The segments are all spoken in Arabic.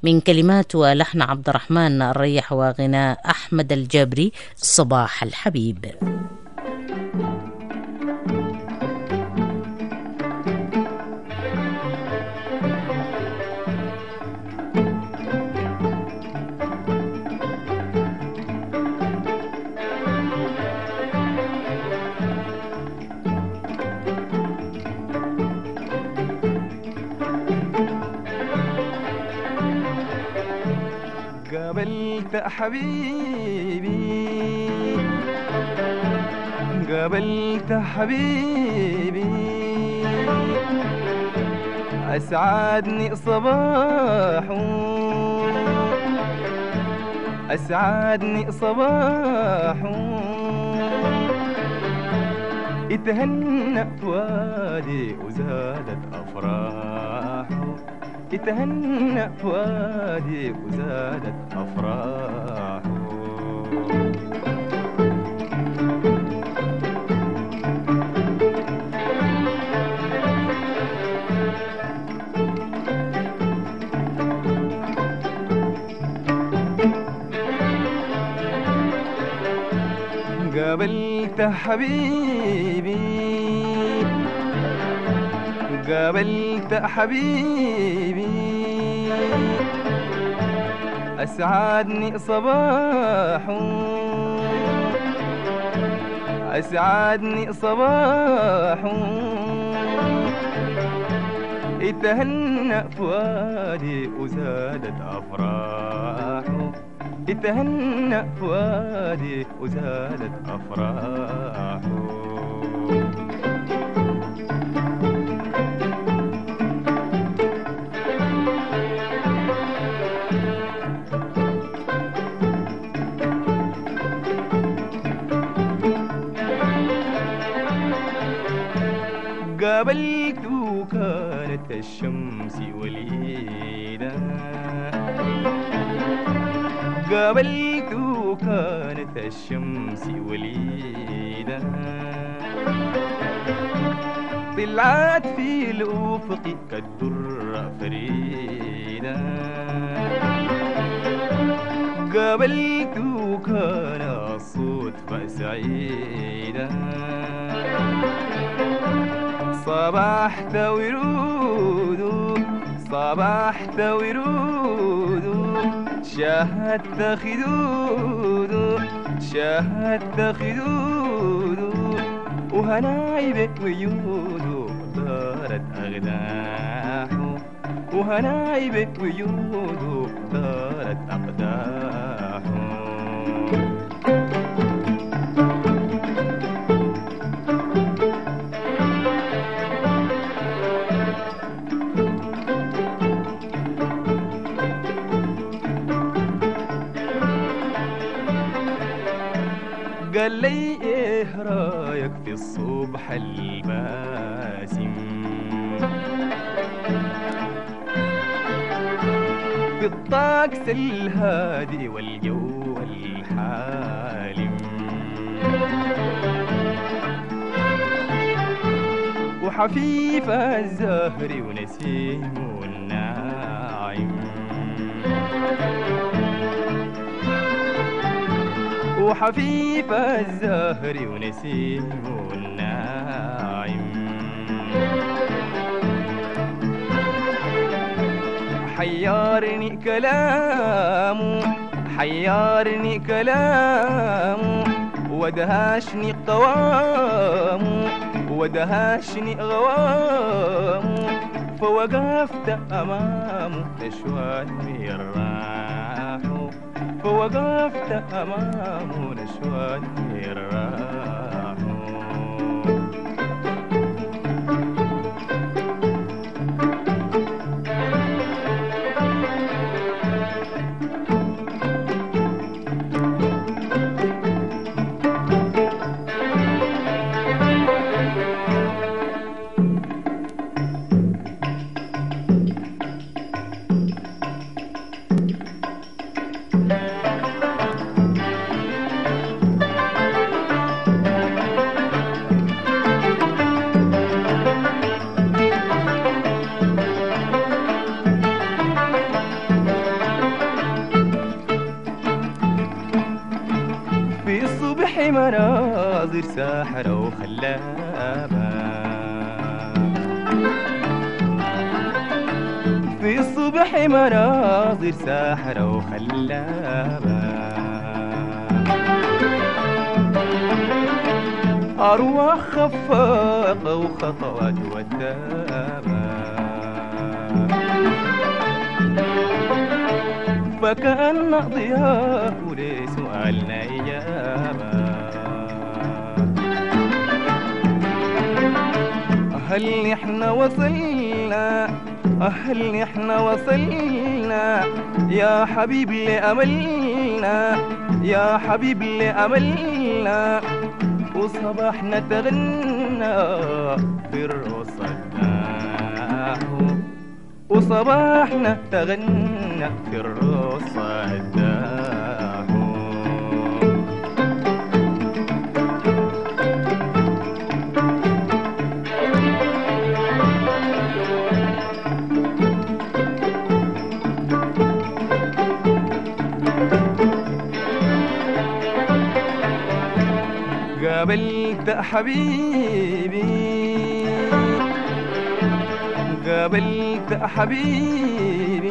من كلمات ولحن عبد الرحمن الريح وغناء أحمد الجابري صباح الحبيب. قابلت حبيبي قابلت حبيبي أسعدني صباحه أسعدني صباحه اتهنى فؤادي وزادت أفراحه اتهنى فؤادي وزادت أفراحه قابلت حبيبي قابلت حبيبي أسعدني صباحه أسعدني صباحه اتهنى فؤادي وزادت أفراحه اتهنى فؤادي وزادت أفراحه قابلته كانت الشمس وليدة قابلته كانت الشمس وليدة طلعت في الأفق كالدر فريدة قابلته كان الصوت فسعيدة صباحت ورود صباحت ورود شاهدت خدود شاهدت خدود وهنايبك ويود دارت أغداح وهنايبك ويود دارت أقداح قال لي ايه رايك في الصبح الباسم في الطقس الهادي والجو الحالم وحفيف الزهر ونسيم الناعم وحفيف الزهر ونسيم الناعم حيرني كلامه حيرني كلامه ودهشني قوامه ودهشني غوامه فوقفت أمامه نشوان الراح فوقفت أمامه نشوان الراح مناظر ساحرة وخلابة، في الصبح مناظر ساحرة وخلابة، أرواح خفاقة وخطوات ودابة، فكأن ضياء لسؤالنا إجابة. هل نحن وصلنا، هل نحن وصلنا يا حبيب لأملنا، يا حبيب لأملنا، وصباحنا تغنى في الرصداح، وصباحنا تغنى في الرصداح. قابلت حبيبي، قابلت حبيبي،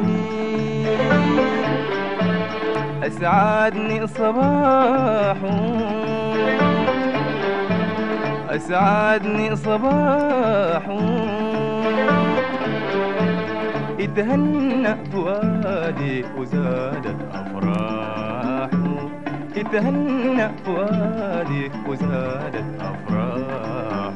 أسعدني صباح، أسعدني صباح، اتهنى فؤادي وزادت أفراحه، اتهنى فؤادي وزادت أفراحه.